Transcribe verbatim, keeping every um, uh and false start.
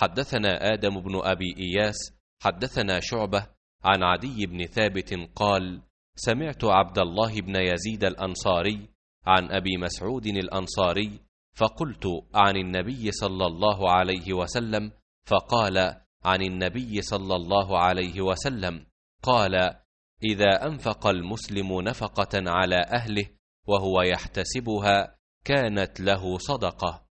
حدثنا آدم بن أبي إياس حدثنا شعبة عن عدي بن ثابت قال: سمعت عبد الله بن يزيد الأنصاري عن أبي مسعود الأنصاري فقلت: عن النبي صلى الله عليه وسلم؟ فقال: عن النبي صلى الله عليه وسلم قال: إذا أنفق المسلم نفقة على أهله وهو يحتسبها كانت له صدقة.